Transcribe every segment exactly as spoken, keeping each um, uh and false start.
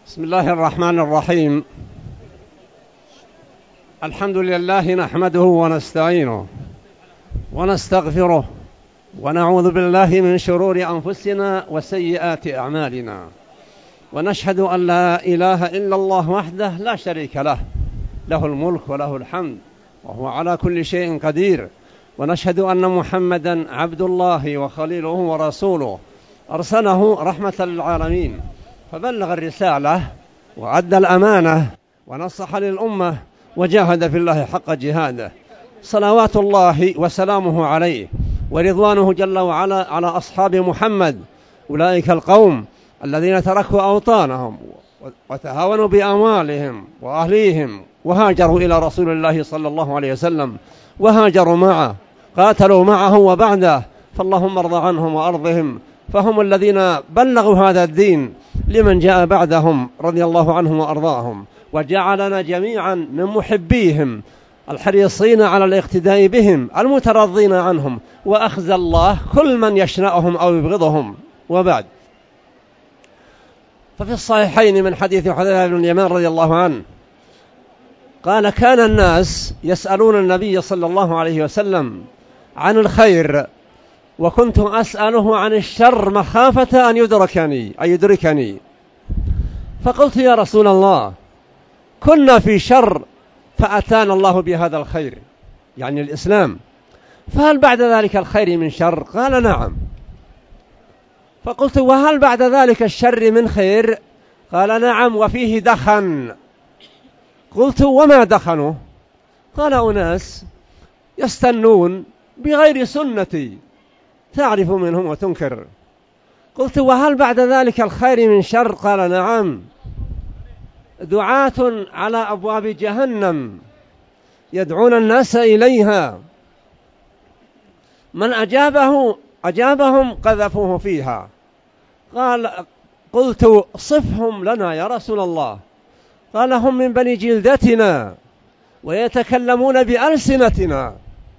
بسم الله الرحمن الرحيم. الحمد لله نحمده ونستعينه ونستغفره ونعوذ بالله من شرور أنفسنا وسيئات أعمالنا، ونشهد أن لا إله إلا الله وحده لا شريك له، له الملك وله الحمد وهو على كل شيء قدير، ونشهد أن محمدا عبد الله وخليله ورسوله أرسله رحمة للعالمين، فبلغ الرسالة وأدى الأمانة ونصح للأمة وجاهد في الله حق جهاده، صلوات الله وسلامه عليه ورضوانه جل وعلا على أصحاب محمد، أولئك القوم الذين تركوا أوطانهم وتهاونوا بأموالهم وأهليهم وهاجروا إلى رسول الله صلى الله عليه وسلم، وهاجروا معه، قاتلوا معه وبعده، فاللهم ارض عنهم وأرضهم، فهم الذين بلغوا هذا الدين لمن جاء بعدهم رضي الله عنهم وأرضاهم، وجعلنا جميعا من محبيهم الحريصين على الاقتداء بهم المترضين عنهم، وأخزى الله كل من يشنأهم أو يبغضهم. وبعد، ففي الصحيحين من حديث حذيفة بن اليمان رضي الله عنه قال: كان الناس يسألون النبي صلى الله عليه وسلم عن الخير، وكنت أسأله عن الشر مخافة أن يدركني أن يدركني فقلت: يا رسول الله، كنا في شر فأتانا الله بهذا الخير، يعني الإسلام، فهل بعد ذلك الخير من شر؟ قال: نعم. فقلت: وهل بعد ذلك الشر من خير؟ قال: نعم، وفيه دخن. قلت: وما دخنه؟ قال: أناس يستنون بغير سنتي تعرف منهم وتنكر. قلت: وهل بعد ذلك الخير من شر؟ قال: نعم، دعاة على أبواب جهنم يدعون الناس إليها، من أجابه أجابهم قذفوه فيها. قال: قلت: صفهم لنا يا رسول الله. قال: هم من بني جلدتنا ويتكلمون بألسنتنا.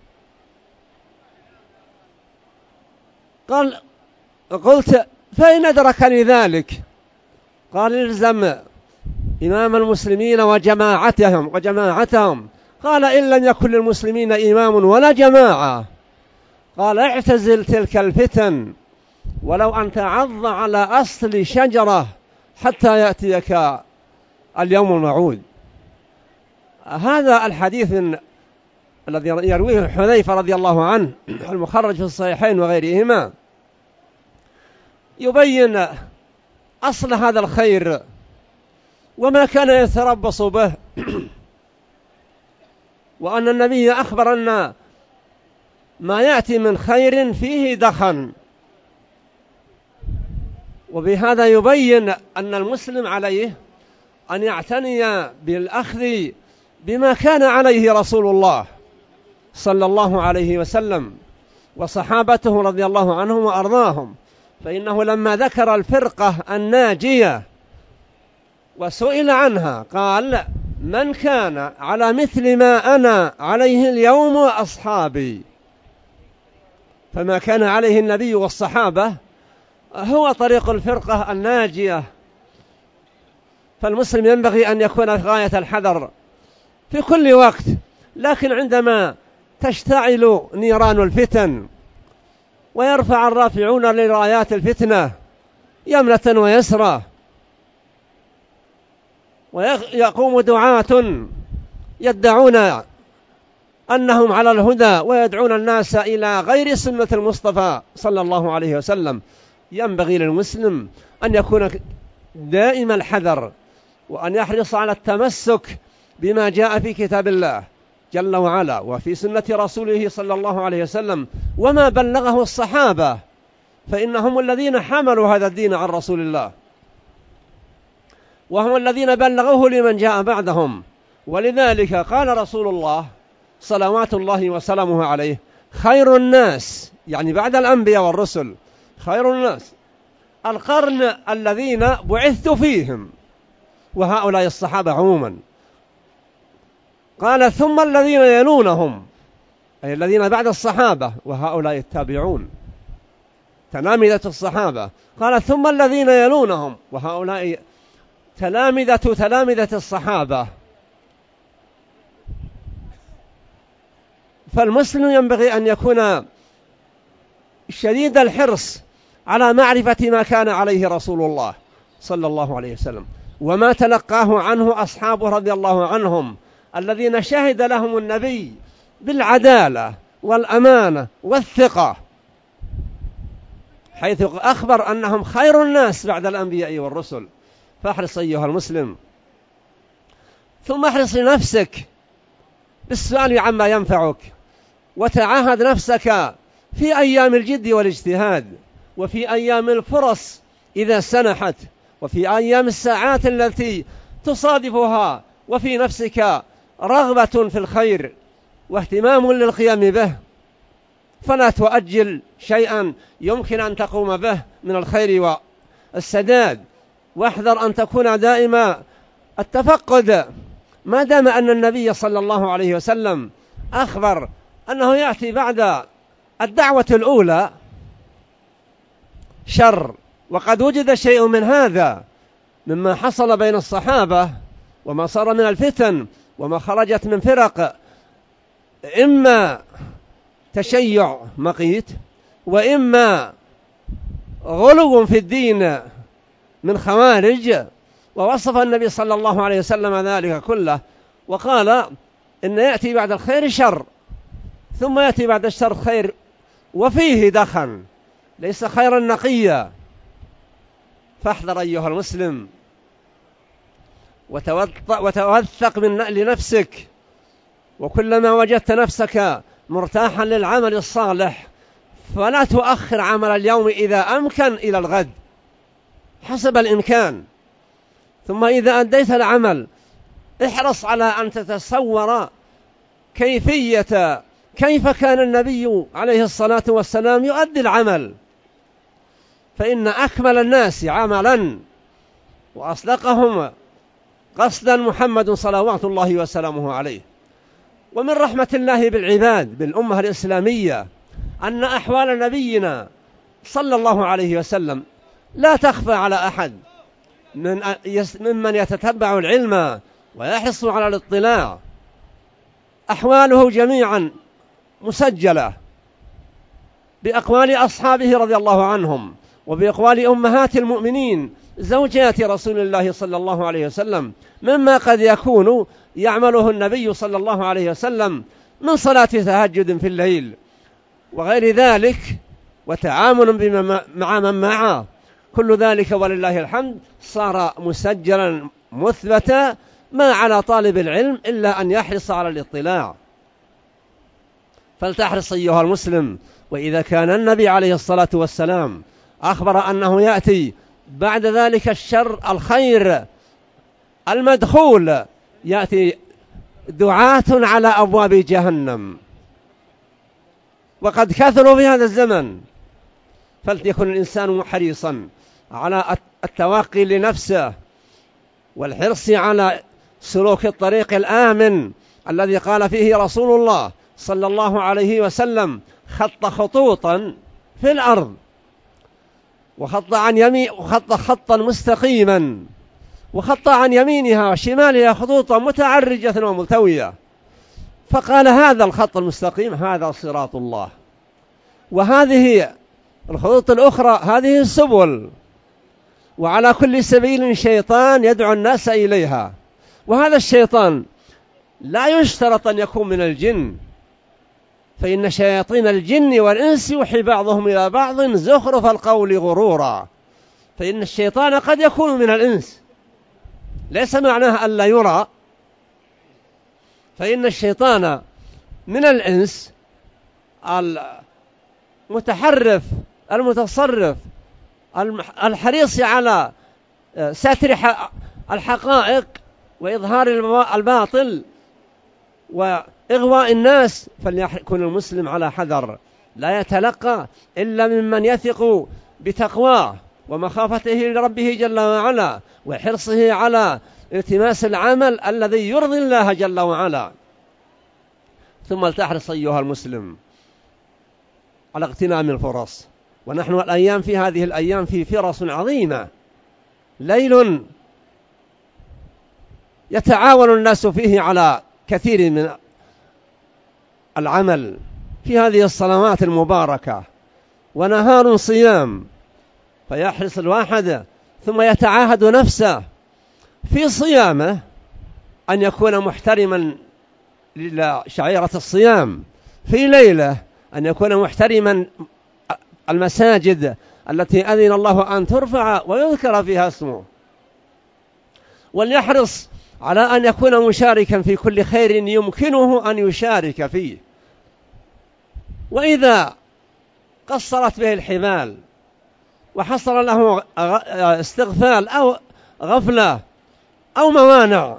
قال: قلت: فإن أدركني ذلك؟ قال: الزم إمام المسلمين وجماعتهم وجماعتهم. قال: إن لم يكن للمسلمين إمام ولا جماعة. قال: اعتزل تلك الفتن ولو أن تعض على أصل شجرة حتى يأتيك اليوم الموعود. هذا الحديث الذي يرويه حذيفة رضي الله عنه المخرج في الصحيحين وغيرهما يبين أصل هذا الخير وما كان يتربص به، وأن النبي أخبر أن ما يأتي من خير فيه دخن، وبهذا يبين أن المسلم عليه أن يعتني بالأخذ بما كان عليه رسول الله صلى الله عليه وسلم وصحابته رضي الله عنهم وأرضاهم، فإنه لما ذكر الفرقة الناجية وسئل عنها قال: من كان على مثل ما أنا عليه اليوم وأصحابي. فما كان عليه النبي والصحابة هو طريق الفرقة الناجية، فالمسلم ينبغي أن يكون غاية الحذر في كل وقت، لكن عندما تشتعل نيران الفتن ويرفع الرافعون لرايات الفتنة يمنة ويسرى، ويقوم دعاة يدعون أنهم على الهدى ويدعون الناس إلى غير سنة المصطفى صلى الله عليه وسلم، ينبغي للمسلم أن يكون دائم الحذر، وأن يحرص على التمسك بما جاء في كتاب الله جل وعلا وفي سنة رسوله صلى الله عليه وسلم وما بلغه الصحابة، فإنهم الذين حملوا هذا الدين عن رسول الله، وهم الذين بلغوه لمن جاء بعدهم. ولذلك قال رسول الله صلوات الله وسلامه عليه: خير الناس، يعني بعد الأنبياء والرسل، خير الناس القرن الذين بعثت فيهم، وهؤلاء الصحابة عموما. قال: ثم الذين يلونهم، أي الذين بعد الصحابة، وهؤلاء التابعون تلامذة الصحابة. قال: ثم الذين يلونهم، وهؤلاء تلامذة تلامذة الصحابة. فالمسلم ينبغي أن يكون شديد الحرص على معرفة ما كان عليه رسول الله صلى الله عليه وسلم وما تلقاه عنه أصحابه رضي الله عنهم الذين شهد لهم النبي بالعدالة والأمانة والثقة، حيث أخبر أنهم خير الناس بعد الأنبياء والرسل. فاحرص أيها المسلم، ثم احرص لنفسك بالسؤال عما ينفعك، وتعاهد نفسك في أيام الجد والاجتهاد، وفي أيام الفرص إذا سنحت، وفي أيام الساعات التي تصادفها وفي نفسك رغبة في الخير واهتمام للقيام به، فلا تؤجل شيئا يمكن أن تقوم به من الخير والسداد. واحذر أن تكون دائما التفقد، ما دام أن النبي صلى الله عليه وسلم أخبر أنه يأتي بعد الدعوة الأولى شر، وقد وجد شيء من هذا مما حصل بين الصحابة وما صار من الفتن وما خرجت من فرق، إما تشيع مقيت وإما غلو في الدين من خوارج. ووصف النبي صلى الله عليه وسلم ذلك كله وقال إن يأتي بعد الخير شر، ثم يأتي بعد الشر خير وفيه دخن، ليس خيرا نقيا. فاحذر أيها المسلم وتوثق من لنفسك، وكلما وجدت نفسك مرتاحا للعمل الصالح فلا تؤخر عمل اليوم إذا أمكن إلى الغد حسب الإمكان. ثم إذا أديت العمل احرص على أن تتصور كيفية كيف كان النبي عليه الصلاة والسلام يؤدي العمل، فإن أكمل الناس عملا وأصدقهم قصدا محمد صلوات الله وسلامه عليه. ومن رحمة الله بالعباد بالأمة الإسلامية أن أحوال نبينا صلى الله عليه وسلم لا تخفى على أحد من ممن يتتبع العلم ويحرص على الاطلاع. أحواله جميعا مسجلة بأقوال أصحابه رضي الله عنهم وبأقوال أمهات المؤمنين زوجات رسول الله صلى الله عليه وسلم، مما قد يكون يعمله النبي صلى الله عليه وسلم من صلاة تهجد في الليل وغير ذلك، وتعامل مع من معه، كل ذلك ولله الحمد صار مسجلا مثبتا، ما على طالب العلم إلا أن يحرص على الاطلاع. فلتحرص أيها المسلم. وإذا كان النبي عليه الصلاة والسلام أخبر أنه يأتي بعد ذلك الشر الخير المدخول، يأتي دعاة على أبواب جهنم وقد كثروا في هذا الزمن، فليكن الإنسان حريصا على التوقي لنفسه والحرص على سلوك الطريق الآمن الذي قال فيه رسول الله صلى الله عليه وسلم: خط خطوطا في الأرض وخط عن يمين وخط خطا مستقيما وخط عن يمينها وشمالها خطوطا متعرجة وملتوية، فقال هذا الخط المستقيم هذا صراط الله، وهذه الخطوط الأخرى هذه السبل، وعلى كل سبيل شيطان يدعو الناس إليها. وهذا الشيطان لا يشترط أن يكون من الجن، فإن شياطين الجن والإنس يوحي بعضهم إلى بعض زخرف القول غرورا، فإن الشيطان قد يكون من الإنس، ليس معناه ألا يرى، فإن الشيطان من الإنس المتحرف المتصرف الحريص على ستر الحقائق وإظهار الباطل وإغواء الناس، فليكن المسلم على حذر، لا يتلقى إلا ممن يثق بتقواه ومخافته لربه جل وعلا وحرصه على التماس العمل الذي يرضي الله جل وعلا. ثم لتحرص أيها المسلم على اغتنام الفرص، ونحن الأيام في هذه الأيام في فرص عظيمة، ليل يتعاون الناس فيه على كثير من العمل في هذه الصلوات المباركة، ونهار صيام، فيحرص الواحد ثم يتعاهد نفسه في صيامه أن يكون محترما لشعيرة الصيام، في ليلة أن يكون محترما المساجد التي أذن الله أن ترفع ويذكر فيها اسمه، وليحرص على أن يكون مشاركا في كل خير يمكنه أن يشارك فيه. وإذا قصرت به الحبال وحصل له استغفال أو غفلة أو موانع،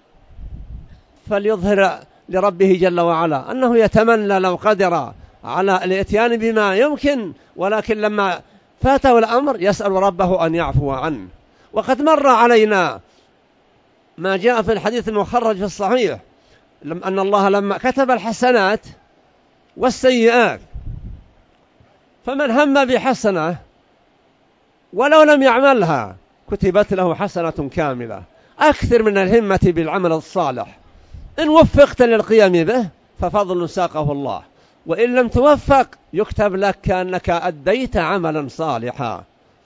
فليظهر لربه جل وعلا أنه يتمنى لو قدر على الاتيان بما يمكن، ولكن لما فاته الأمر يسأل ربه أن يعفو عنه. وقد مر علينا ما جاء في الحديث المخرج في الصحيح أن الله لما كتب الحسنات والسيئات، فمن هم بحسنة ولو لم يعملها كتبت له حسنة كاملة. أكثر من الهمة بالعمل الصالح، إن وفقت للقيام به ففضل ساقه الله، وإن لم توفق يكتب لك كأنك أديت عملا صالحا.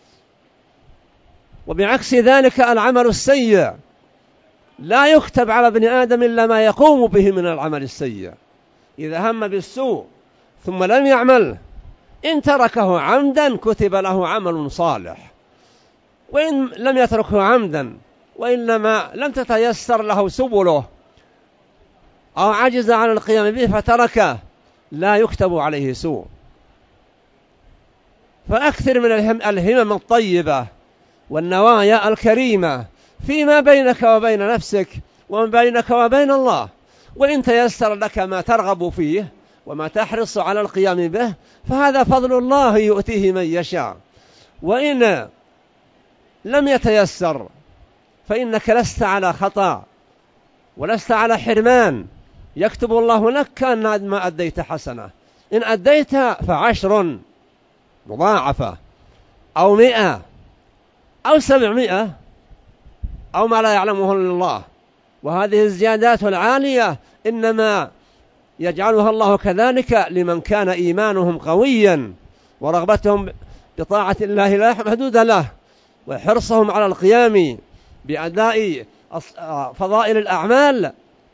وبعكس ذلك العمل السيء لا يكتب على ابن آدم إلا ما يقوم به من العمل السيء. إذا هم بالسوء ثم لم يعمل إن تركه عمدا كتب له عمل صالح، وإن لم يتركه عمدا وإنما لم تتيسر له سبله أو عجز عن القيام به فتركه لا يكتب عليه سوء. فأكثر من الهمم الطيبة والنوايا الكريمة فيما بينك وبين نفسك وما بينك وبين الله، وإن تيسر لك ما ترغب فيه وما تحرص على القيام به فهذا فضل الله يؤتيه من يشاء. وإن لم يتيسر فإنك لست على خطأ ولست على حرمان، يكتب الله لك كأن ما أديت حسنة، إن أديت فعشر مضاعفة أو مئة أو سبعمائة أو ما لا يعلمه إلا الله. وهذه الزيادات العالية إنما يجعلها الله كذلك لمن كان إيمانهم قويا ورغبتهم بطاعة الله لا محدود له، وحرصهم على القيام بأداء فضائل الأعمال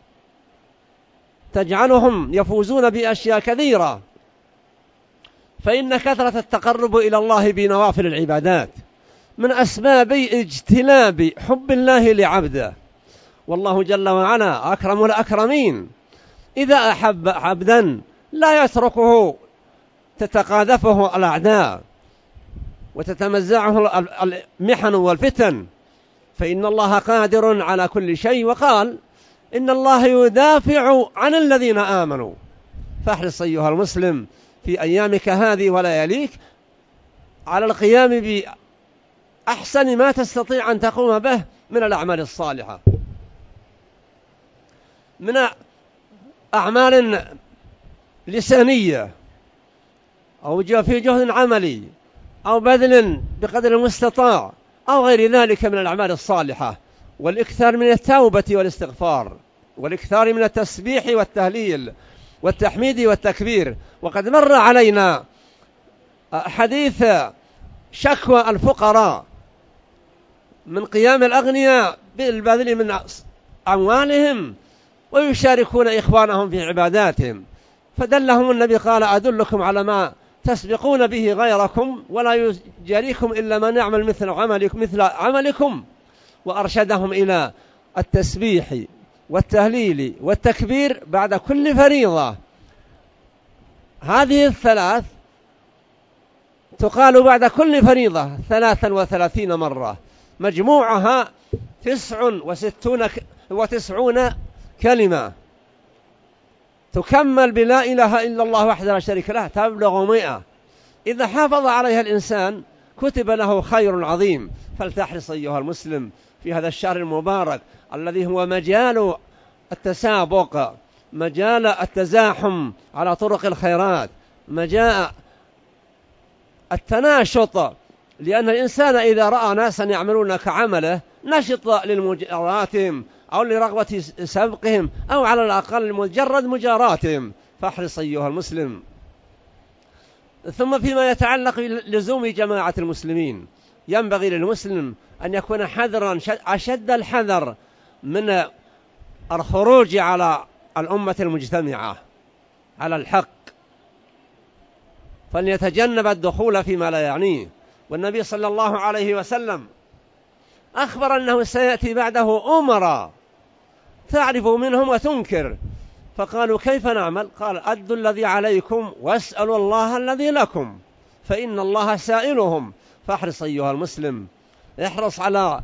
تجعلهم يفوزون بأشياء كثيرة. فإن كثرة التقرب إلى الله بنوافل العبادات من أسباب اجتلاب حب الله لعبده، والله جل وعلا أكرم الأكرمين، إذا أحب عبدا لا يتركه تتقاذفه الأعداء وتتمزعه المحن والفتن، فإن الله قادر على كل شيء، وقال إن الله يدافع عن الذين آمنوا. فاحرص أيها المسلم في أيامك هذه ولياليك على القيام بأحسن ما تستطيع أن تقوم به من الأعمال الصالحة، من أعمال لسانية أو في جهد عملي أو بذل بقدر المستطاع أو غير ذلك من الأعمال الصالحة، والإكثار من التوبة والاستغفار، والإكثار من التسبيح والتهليل والتحميد والتكبير. وقد مر علينا حديث شكوى الفقراء من قيام الأغنياء بالبذل من أموالهم ويشاركون إخوانهم في عباداتهم، فدلهم النبي قال أدلكم على ما تسبقون به غيركم ولا يجاريكم إلا من يعمل مثل عملكم مثل عملكم، وأرشدهم إلى التسبيح والتهليل والتكبير بعد كل فريضة. هذه الثلاث تقال بعد كل فريضة ثلاثا وثلاثين مرة، مجموعها تسع وستون وتسعون كلمة تكمل بلا إله إلا الله وحده لا شريك له تبلغ مئة. إذا حافظ عليها الإنسان كتب له خير عظيم. فلتحرص أيها المسلم في هذا الشهر المبارك الذي هو مجال التسابق، مجال التزاحم على طرق الخيرات، مجال التناشط، لأن الإنسان إذا رأى ناسا يعملون كعمله نشط للمجاراتهم أو لرغبة سبقهم أو على الأقل مجرد مجاراتهم، فاحرص أيها المسلم. ثم فيما يتعلق بلزوم جماعة المسلمين، ينبغي للمسلم أن يكون حذرا أشد الحذر من الخروج على الأمة المجتمعة على الحق، فليتجنب الدخول فيما لا يعنيه. والنبي صلى الله عليه وسلم أخبر أنه سيأتي بعده أمراء تعرف منهم وتنكر، فقالوا كيف نعمل؟ قال أدوا الذي عليكم واسألوا الله الذي لكم فإن الله سائلهم. فاحرص أيها المسلم، احرص على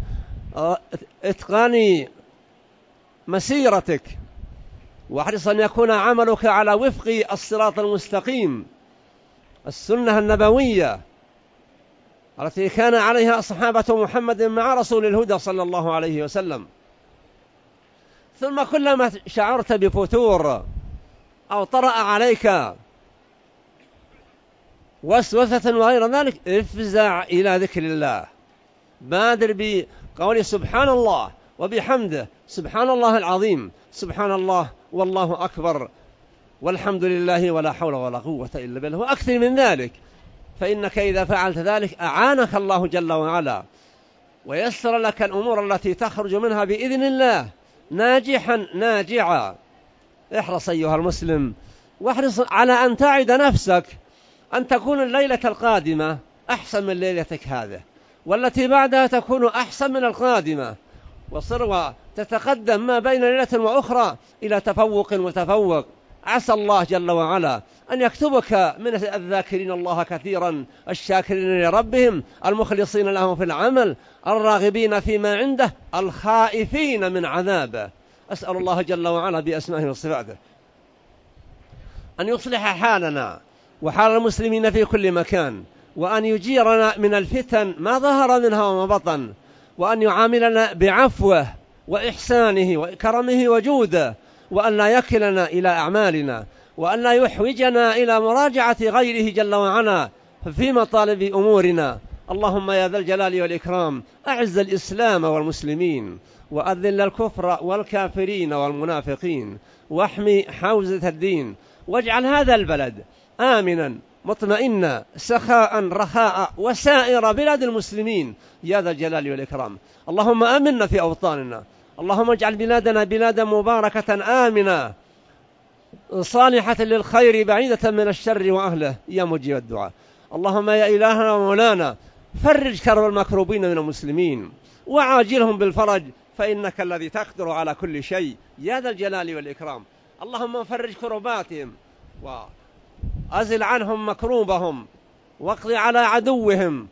إتقان مسيرتك، واحرص أن يكون عملك على وفق الصراط المستقيم، السنة النبوية التي كان عليها أصحابة محمد مع رسول الهدى صلى الله عليه وسلم. ثم كلما شعرت بفتور أو طرأ عليك وسوسة وغير ذلك افزع إلى ذكر الله، بادر بقول سبحان الله وبحمده، سبحان الله العظيم، سبحان الله والله أكبر والحمد لله ولا حول ولا قوة إلا بالله، وأكثر من ذلك، فإنك إذا فعلت ذلك أعانك الله جل وعلا ويسر لك الأمور التي تخرج منها بإذن الله ناجحا ناجعا. احرص أيها المسلم، واحرص على أن تعد نفسك أن تكون الليلة القادمة أحسن من ليلتك هذه، والتي بعدها تكون أحسن من القادمة، وصر تتقدم ما بين ليلة وأخرى إلى تفوق وتفوق. عسى الله جل وعلا أن يكتبك من الذاكرين الله كثيرا الشاكرين لربهم المخلصين له في العمل الراغبين فيما عنده الخائفين من عذابه. أسأل الله جل وعلا بأسمائه وصفاته أن يصلح حالنا وحال المسلمين في كل مكان، وأن يجيرنا من الفتن ما ظهر منها وما بطن، وأن يعاملنا بعفوه وإحسانه وكرمه وجوده، وأن لا يكلنا إلى أعمالنا، وأن لا يحوجنا إلى مراجعة غيره جل وعلا في مطالب أمورنا. اللهم يا ذا الجلال والإكرام أعز الإسلام والمسلمين، وأذل الكفر والكافرين والمنافقين، واحمي حوزة الدين، واجعل هذا البلد آمنا مطمئنا سخاء رخاء وسائر بلاد المسلمين يا ذا الجلال والإكرام. اللهم آمنا في أوطاننا، اللهم اجعل بلادنا بلادا مباركة آمنة صالحة للخير بعيدة من الشر وأهله يا مجيب الدعاء. اللهم يا إلهنا ومولانا فرج كرب المكروبين من المسلمين وعاجلهم بالفرج، فإنك الذي تقدر على كل شيء يا ذا الجلال والإكرام. اللهم فرج كرباتهم وأزل عنهم مكروبهم، واقض على عدوهم،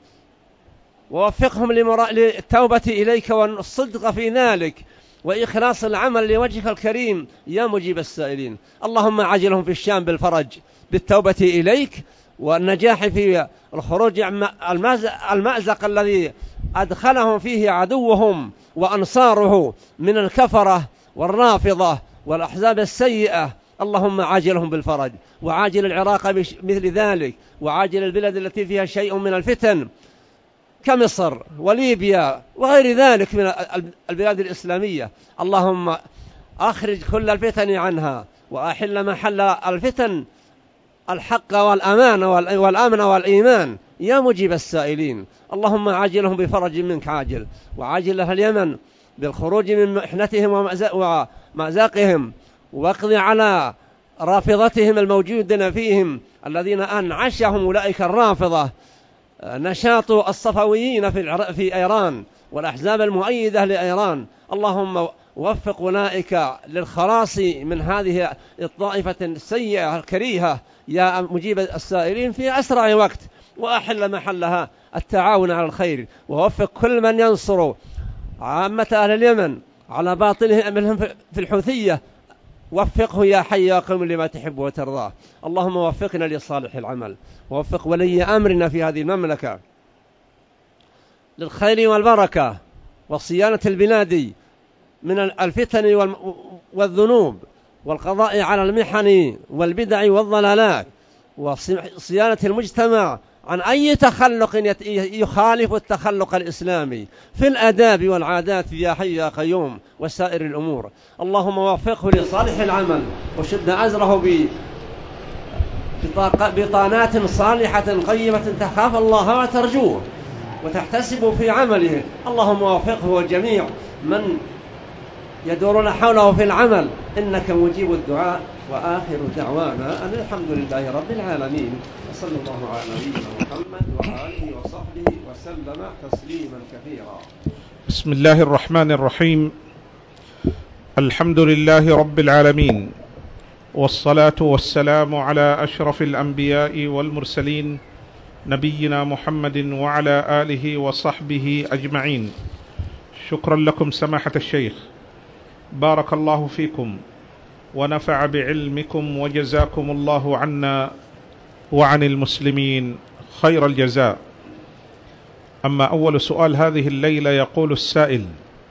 ووفقهم للتوبة إليك والصدق في ذلك وإخلاص العمل لوجهك الكريم يا مجيب السائلين. اللهم عجلهم في الشام بالفرج بالتوبة إليك والنجاح في الخروج المأزق الذي أدخلهم فيه عدوهم وأنصاره من الكفرة والرافضة والأحزاب السيئة. اللهم عاجلهم بالفرج، وعاجل العراق مثل ذلك، وعاجل البلاد التي فيها شيء من الفتن كمصر وليبيا وغير ذلك من البلاد الإسلامية. اللهم أخرج كل الفتن عنها، وأحل محل الفتن الحق والأمان والأمن والإيمان يا مجيب السائلين. اللهم عاجلهم بفرج منك عاجل، وعاجل أهل اليمن بالخروج من محنتهم ومأزاقهم، واقضي على رافضتهم الموجودين فيهم الذين أنعشهم أولئك الرافضة نشاط الصفويين في إيران والأحزاب المؤيدة لإيران. اللهم وفق أولئك للخلاص من هذه الطائفة السيئة الكريهة يا مجيب السائلين في أسرع وقت، وأحل محلها التعاون على الخير، ووفق كل من ينصر عامة أهل اليمن على باطلهم في الحوثية، وفقه يا حي يا قيوم لما تحب وترضاه. اللهم وفقنا لصالح العمل، ووفق ولي أمرنا في هذه المملكة للخير والبركة وصيانة البلاد من الفتن والذنوب، والقضاء على المحن والبدع والضلالات، وصيانة المجتمع عن أي تخلق يخالف التخلق الإسلامي في الآداب والعادات يا حي يا قيوم وسائر الأمور. اللهم وفقه لصالح العمل وشد أزره بطانات صالحة قيمة تخاف الله وترجوه وتحتسب في عمله. اللهم وفقه وجميع من يدورون حوله في العمل، إنك مجيب الدعاء. وآخر دعوانا أن الحمد لله رب العالمين، وصلى الله على نبينا محمد وآله وصحبه وسلم تسليما كثيرا. بسم الله الرحمن الرحيم. الحمد لله رب العالمين، والصلاة والسلام على أشرف الأنبياء والمرسلين نبينا محمد وعلى آله وصحبه أجمعين. شكرا لكم سماحة الشيخ، بارك الله فيكم ونفع بعلمكم وجزاكم الله عنا وعن المسلمين خير الجزاء. أما أول سؤال هذه الليلة، يقول السائل: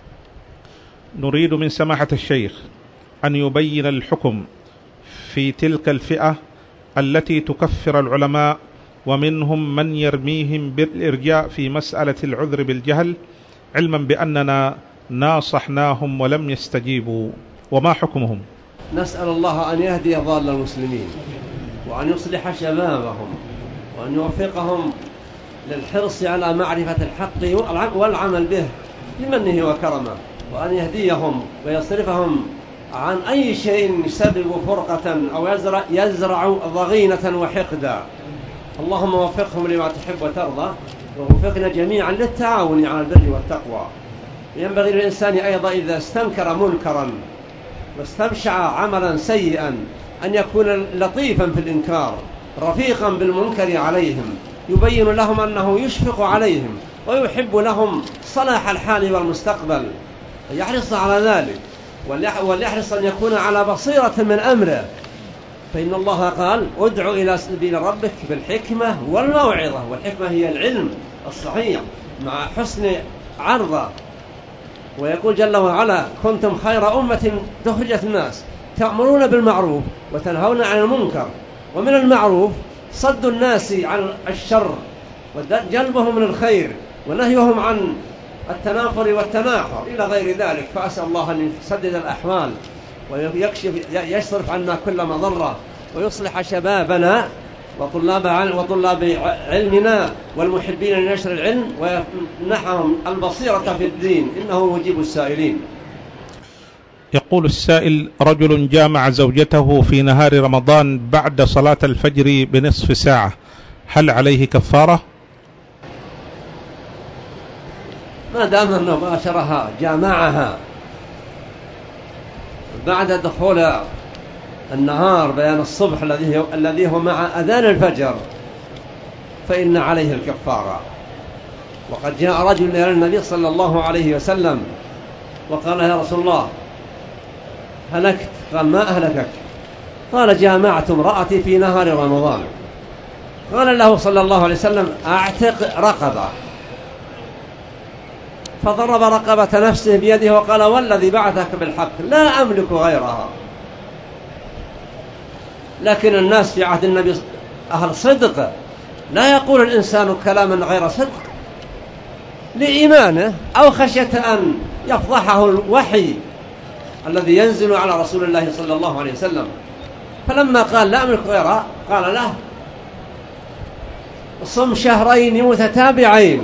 نريد من سماحة الشيخ أن يبين الحكم في تلك الفئة التي تكفر العلماء ومنهم من يرميهم بالإرجاء في مسألة العذر بالجهل، علما بأننا ناصحناهم ولم يستجيبوا، وما حكمهم؟ نسأل الله أن يهدي ضال المسلمين وأن يصلح شبابهم وأن يوفقهم للحرص على معرفة الحق والعمل به بمنه وكرمه، وأن يهديهم ويصرفهم عن أي شيء يسبب فرقة أو يزرع, يزرع ضغينة وحقدا. اللهم وفقهم لما تحب وترضى، ووفقنا جميعا للتعاون على البر والتقوى. ينبغي للإنسان أيضا إذا استنكر منكرا واستبشع عملا سيئا أن يكون لطيفا في الإنكار، رفيقا بالمنكر عليهم، يبين لهم أنه يشفق عليهم ويحب لهم صلاح الحال والمستقبل، يحرص على ذلك، وليحرص أن يكون على بصيرة من أمره، فإن الله قال: ادع إلى سبيل ربك بالحكمة والموعظة. والحكمة هي العلم الصحيح مع حسن عرضه. ويقول جل وعلا: كنتم خير أمة تخرجت الناس تأمرون بالمعروف وتنهون عن المنكر. ومن المعروف صد الناس عن الشر وجلبهم من الخير ونهيهم عن التنافر والتناحر إلى غير ذلك. فأسأل الله أن يسدد الأحوال ويكشف يصرف عنا كل مضرة، ويصلح شبابنا وطلاب وطلاب علمنا والمحبين لنشر العلم، ويمنحهم البصيرة في الدين، إنه مجيب السائلين. يقول السائل: رجل جامع زوجته في نهار رمضان بعد صلاة الفجر بنصف ساعة، هل عليه كفارة؟ ما دام أنه باشرها جامعها بعد دخول النهار بيان الصبح الذي الذي هو مع أذان الفجر فإن عليه الكفارة. وقد جاء رجل إلى النبي صلى الله عليه وسلم وقال: يا رسول الله هلكت. قال: ما أهلكك؟ قال: جامعت امرأتي في نهار رمضان. قال له صلى الله عليه وسلم: أعتق رقبة. فضرب رقبة نفسه بيده وقال: والذي بعثك بالحق لا أملك غيرها. لكن الناس في عهد النبي أهل صدق، لا يقول الإنسان كلاما غير صدق لإيمانه أو خشية أن يفضحه الوحي الذي ينزل على رسول الله صلى الله عليه وسلم. فلما قال: لا أملك غيرها، قال له: صم شهرين متتابعين.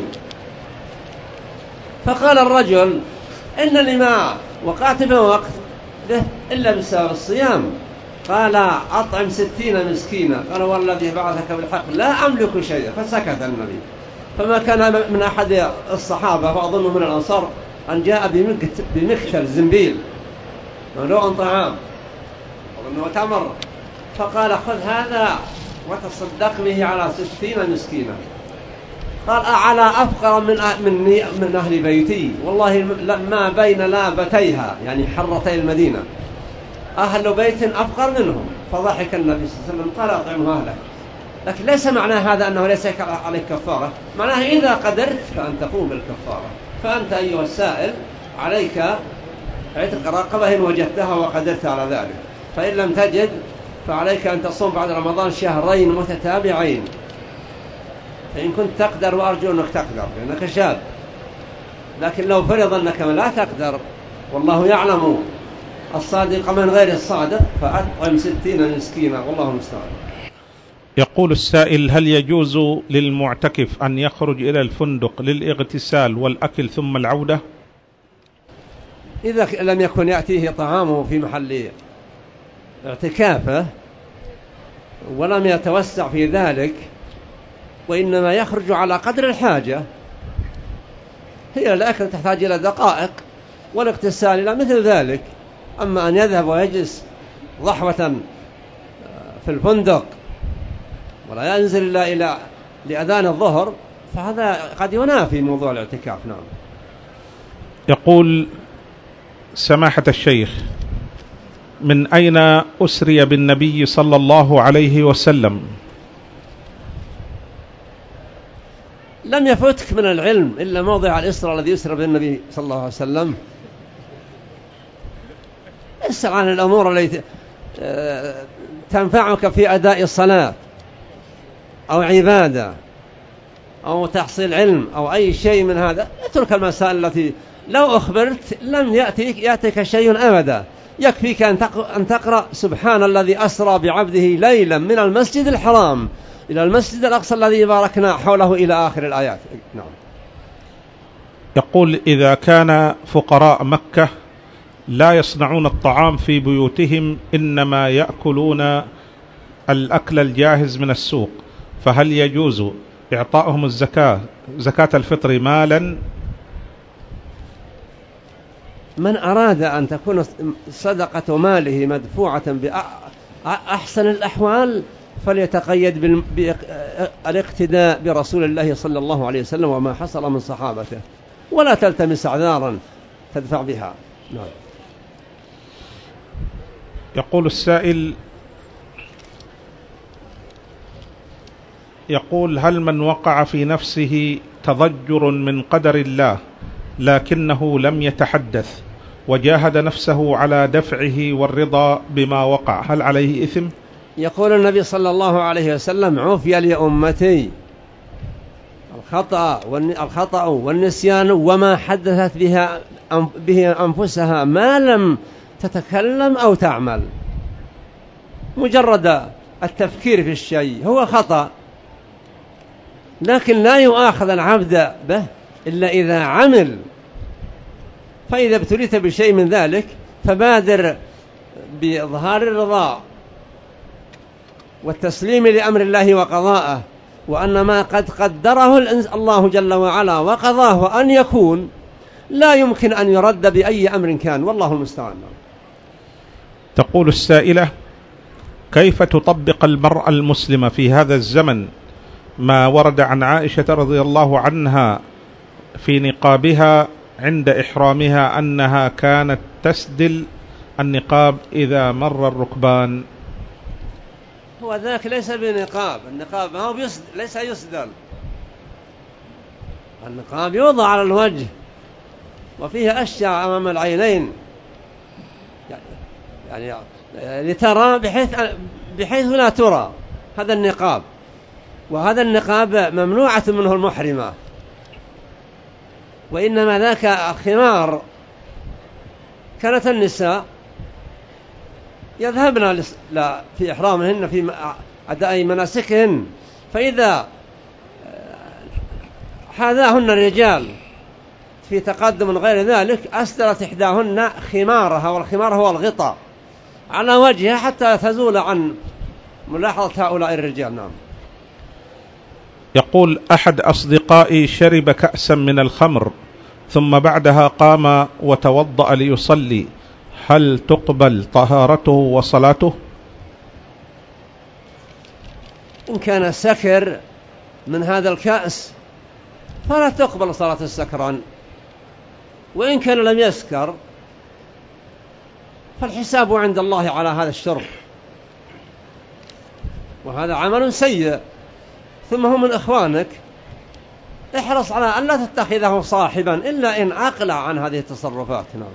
فقال الرجل: إنني ما وقعت في وقت إلا بسبب الصيام. قال: أطعم ستين مسكينا. قال: والذي بعثك بالحق لا أملك شيئا. فسكت النبي. فما كان من أحد الصحابة فأظن من الأنصار أن جاء بمكتل زنبيل مملوء طعام وأنه تمر، فقال: خذ هذا وتصدق به على ستين مسكينا. قال: أعلى أفقر من من من أهل بيتي، والله ما بين لابتيها يعني حرتي المدينة أهل بيت أفقر منهم. فضحك النبي صلى الله عليه وسلم قال: أطعمه أهلك. لكن ليس معنى هذا أنه ليس عليك كفارة، معناه إذا قدرت فأن تقوم بالكفارة. فأنت أيها السائل عليك عتق رقبة إن وجدتها وقدرت على ذلك، فإن لم تجد فعليك أن تصوم بعد رمضان شهرين متتابعين. فإن كنت تقدر وأرجو أنك تقدر لأنك شاب، لكن لو فرض أنك لا تقدر والله يعلم الصادق من غير الصادق فأطعم ستين مسكينا والله المستعان. يقول السائل: هل يجوز للمعتكف أن يخرج إلى الفندق للاغتسال والأكل ثم العودة؟ إذا لم يكن يأتيه طعامه في محل اعتكافه ولم يتوسع في ذلك وإنما يخرج على قدر الحاجة، هي الأكل تحتاج إلى دقائق والاغتسال إلى مثل ذلك. أما أن يذهب ويجلس ضحوة في الفندق ولا ينزل إلا إلى لأذان الظهر فهذا قد ينافي موضوع الاعتكاف. نعم. يقول سماحة الشيخ: من أين أسري بالنبي صلى الله عليه وسلم؟ لم يفتك من العلم إلا موضع الإسرى الذي يسرى بالنبي صلى الله عليه وسلم. اسأل عن الأمور التي تنفعك في أداء الصلاة أو عبادة أو تحصيل علم أو أي شيء من هذا. اترك المسائل التي لو أخبرت لم يأتيك يأتيك شيء أبدا. يكفيك أن تقرأ سبحان الذي أسرى بعبده ليلا من المسجد الحرام إلى المسجد الأقصى الذي باركنا حوله إلى آخر الآيات. نعم. يقول: إذا كان فقراء مكة لا يصنعون الطعام في بيوتهم إنما يأكلون الأكل الجاهز من السوق، فهل يجوز إعطائهم الزكاة زكاة الفطر مالا؟ من أراد أن تكون صدقة ماله مدفوعة بأحسن الأحوال فليتقيد بالاقتداء برسول الله صلى الله عليه وسلم وما حصل من صحابته ولا تلتمس أعذارا تدفع بها. نعم. يقول السائل: يقول: هل من وقع في نفسه تضجر من قدر الله لكنه لم يتحدث وجاهد نفسه على دفعه والرضا بما وقع هل عليه إثم؟ يقول النبي صلى الله عليه وسلم: عفي لأمتي الخطأ الخطأ والنسيان وما حدثت بها به أنفسها ما لم تتكلم أو تعمل. مجرد التفكير في الشيء هو خطأ، لكن لا يؤاخذ العبد به إلا إذا عمل. فإذا ابتليت بشيء من ذلك فبادر بإظهار الرضا والتسليم لأمر الله وقضاءه، وأن ما قد قدره الله جل وعلا وقضاه أن يكون لا يمكن أن يرد بأي أمر كان، والله المستعان. تقول السائلة: كيف تطبق المرأة المسلمة في هذا الزمن ما ورد عن عائشة رضي الله عنها في نقابها عند إحرامها أنها كانت تسدل النقاب إذا مر الركبان؟ هو ذاك ليس بنقاب، النقاب ما هو بيسدل، ليس يسدل. النقاب يوضع على الوجه وفيه أشعة أمام العينين يعني, يعني لترى بحيث, بحيث لا ترى. هذا النقاب، وهذا النقاب ممنوعة منه المحرمة، وإنما ذاك الخمار. كانت النساء يذهبن في إحرامهن في أداء مناسكهن، فإذا حاذاهن الرجال في تقدم غير ذلك أسدلت إحداهن خمارها، والخمار هو الغطاء على وجهها حتى تزول عن ملاحظة هؤلاء الرجال. نعم. يقول: أحد أصدقائي شرب كأسا من الخمر ثم بعدها قام وتوضأ ليصلي، هل تقبل طهارته وصلاته؟ إن كان سكر من هذا الكأس فلا تقبل صلاة السكران، وإن كان لم يسكر فالحساب عند الله على هذا الشرب، وهذا عمل سيء. ثم هو من إخوانك، احرص على أن لا تتخذه صاحبا إلا إن أقلع عن هذه التصرفات. نعم.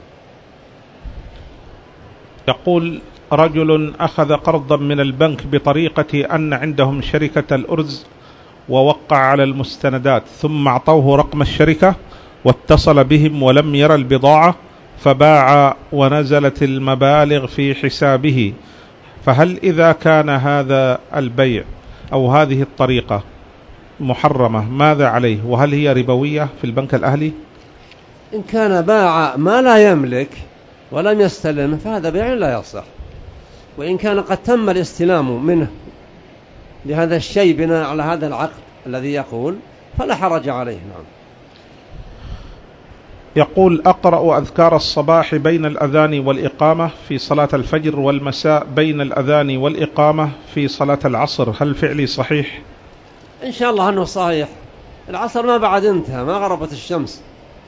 يقول: رجل أخذ قرضا من البنك بطريقة أن عندهم شركة الأرز ووقع على المستندات ثم أعطوه رقم الشركة واتصل بهم ولم يرى البضاعة فباع ونزلت المبالغ في حسابه، فهل إذا كان هذا البيع أو هذه الطريقة محرمة ماذا عليه؟ وهل هي ربوية في البنك الأهلي؟ إن كان باع ما لا يملك ولم يستلم فهذا بيع لا يصح، وإن كان قد تم الاستلام منه لهذا الشيء بناء على هذا العقد الذي يقول فلا حرج عليه. نعم. يقول أقرأ أذكار الصباح بين الأذان والإقامة في صلاة الفجر والمساء بين الأذان والإقامة في صلاة العصر، هل فعلي صحيح؟ إن شاء الله أنه صحيح. العصر ما بعد انتهى، ما غربت الشمس،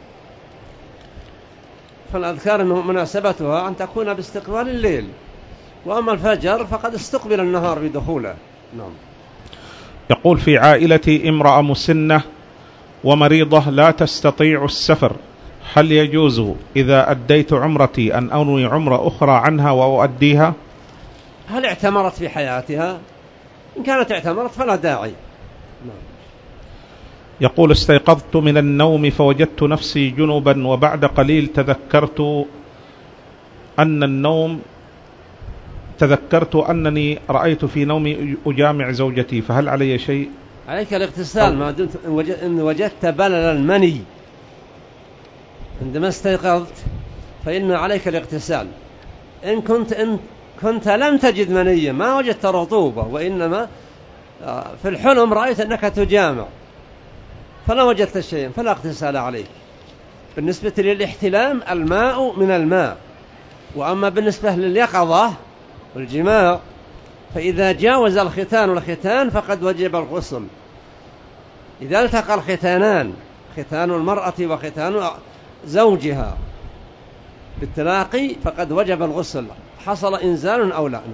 فالأذكار مناسبتها أن تكون باستقبال الليل، وأما الفجر فقد استقبل النهار بدخوله. نعم. يقول في عائلتي امرأة مسنة ومريضة لا تستطيع السفر، هل يجوز إذا أديت عمرتي أن أنوي عمرة أخرى عنها وأؤديها؟ هل اعتمرت في حياتها؟ إن كانت اعتمرت فلا داعي. نعم. يقول استيقظت من النوم فوجدت نفسي جنبا وبعد قليل تذكرت أن النوم تذكرت أنني رأيت في نومي أجامع زوجتي، فهل علي شيء؟ عليك الاغتسال ما دمت إن وجدت بلل المني عندما استيقظت فإن عليك الاغتسال. إن كنت إن كنت لم تجد منيا ما وجدت رطوبة وإنما في الحلم رأيت أنك تجامع فلا وجدت شيئا فلا اغتسال عليك. بالنسبة للاحتلام الماء من الماء، وأما بالنسبة لليقظة والجماع فإذا جاوز الختان والختان فقد وجب الغسل. إذا التقى الختانان، ختان المرأة وختان زوجها بالتلاقي فقد وجب الغسل، حصل إنزال أو لا.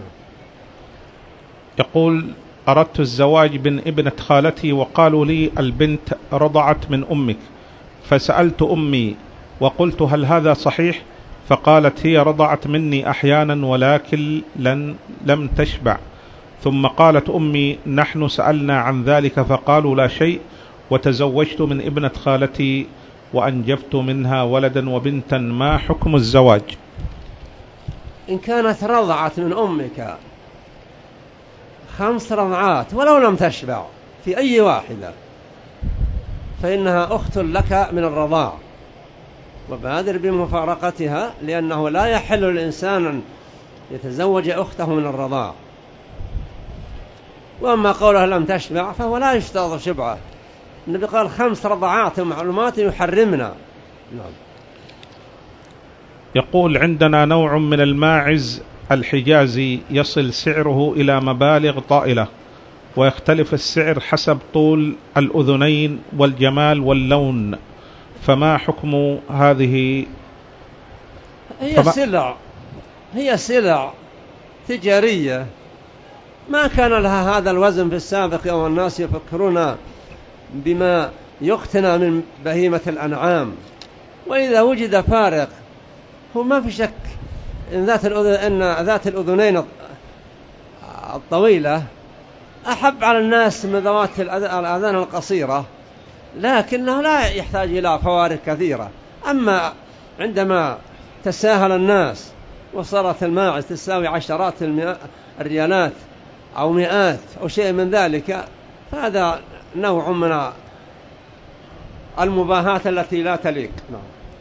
يقول أردت الزواج من ابنة خالتي وقالوا لي البنت رضعت من أمك، فسألت أمي وقلت هل هذا صحيح؟ فقالت هي رضعت مني أحيانا ولكن لن لم تشبع. ثم قالت أمي نحن سألنا عن ذلك فقالوا لا شيء، وتزوجت من ابنة خالتي وأنجبت منها ولدا وبنتا، ما حكم الزواج؟ إن كانت رضعت من أمك خمس رضعات ولو لم تشبع في أي واحدة فإنها أخت لك من الرضاع، وبادر بمفارقتها، لأنه لا يحل للإنسان أن يتزوج أخته من الرضاع. وأما قوله لم تشبع فهو لا يشترط شبعه، النبي قال خمس رضعات ومعلومات يحرمنا. نعم. يقول عندنا نوع من الماعز الحجازي يصل سعره إلى مبالغ طائلة، ويختلف السعر حسب طول الأذنين والجمال واللون، فما حكم هذه؟ هي فما... سلع هي سلع تجارية ما كان لها هذا الوزن في السابق، والناس يفكرون بما يقتنى من بهيمة الأنعام. وإذا وجد فارق هو ما في شك إن ذات الأذن أن ذات الأذنين الطويلة أحب على الناس من ذوات الأذان القصيرة، لكنه لا يحتاج إلى فوارق كثيرة. أما عندما تساهل الناس وصارت الماعز تساوي عشرات الريالات أو مئات أو شيء من ذلك، فهذا نوع من المباهاة التي لا تليق. نعم.